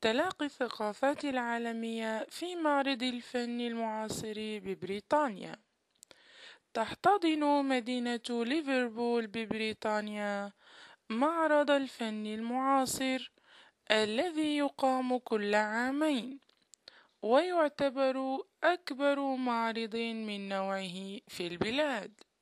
تلاقي الثقافات العالمية في معرض الفن المعاصر ببريطانيا. تحتضن مدينة ليفربول ببريطانيا معرض الفن المعاصر الذي يقام كل عامين، ويعتبر أكبر معرض من نوعه في البلاد.